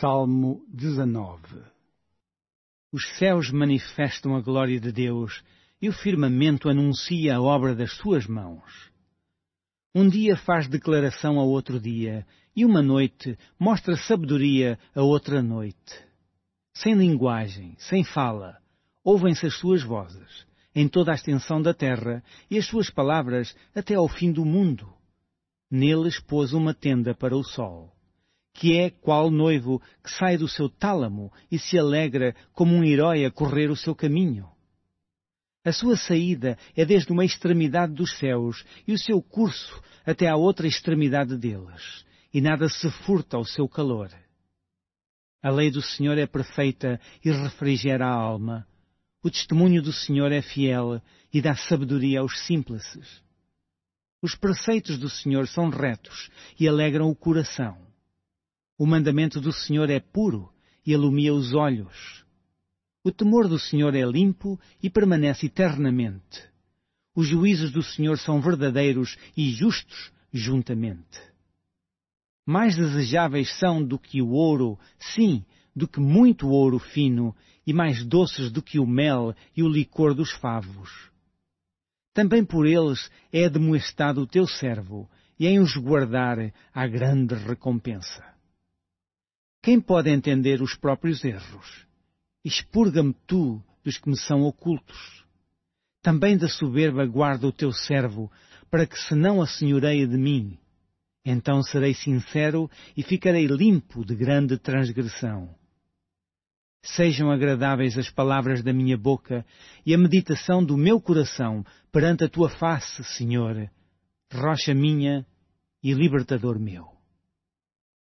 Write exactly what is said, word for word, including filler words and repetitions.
Salmo dezenove. Os céus manifestam a glória de Deus e o firmamento anuncia a obra das suas mãos. Um dia faz declaração a outro dia, e uma noite mostra sabedoria a outra noite. Sem linguagem, sem fala, ouvem-se as suas vozes, em toda a extensão da terra, e as suas palavras até ao fim do mundo. Neles pôs uma tenda para o sol, que é qual noivo que sai do seu tálamo e se alegra como um herói a correr o seu caminho. A sua saída é desde uma extremidade dos céus e o seu curso até à outra extremidade deles, e nada se furta ao seu calor. A lei do Senhor é perfeita e refrigera a alma. O testemunho do Senhor é fiel e dá sabedoria aos simples. Os preceitos do Senhor são retos e alegram o coração. O mandamento do Senhor é puro e alumia os olhos. O temor do Senhor é limpo e permanece eternamente. Os juízos do Senhor são verdadeiros e justos juntamente. Mais desejáveis são do que o ouro, sim, do que muito ouro fino, e mais doces do que o mel e o licor dos favos. Também por eles é admoestado o teu servo, e em os guardar há grande recompensa. Quem pode entender os próprios erros? Expurga-me tu dos que me são ocultos. Também da soberba guarda o teu servo, para que se não assenhoreie de mim. Então serei sincero e ficarei limpo de grande transgressão. Sejam agradáveis as palavras da minha boca e a meditação do meu coração perante a tua face, Senhor, rocha minha e libertador meu.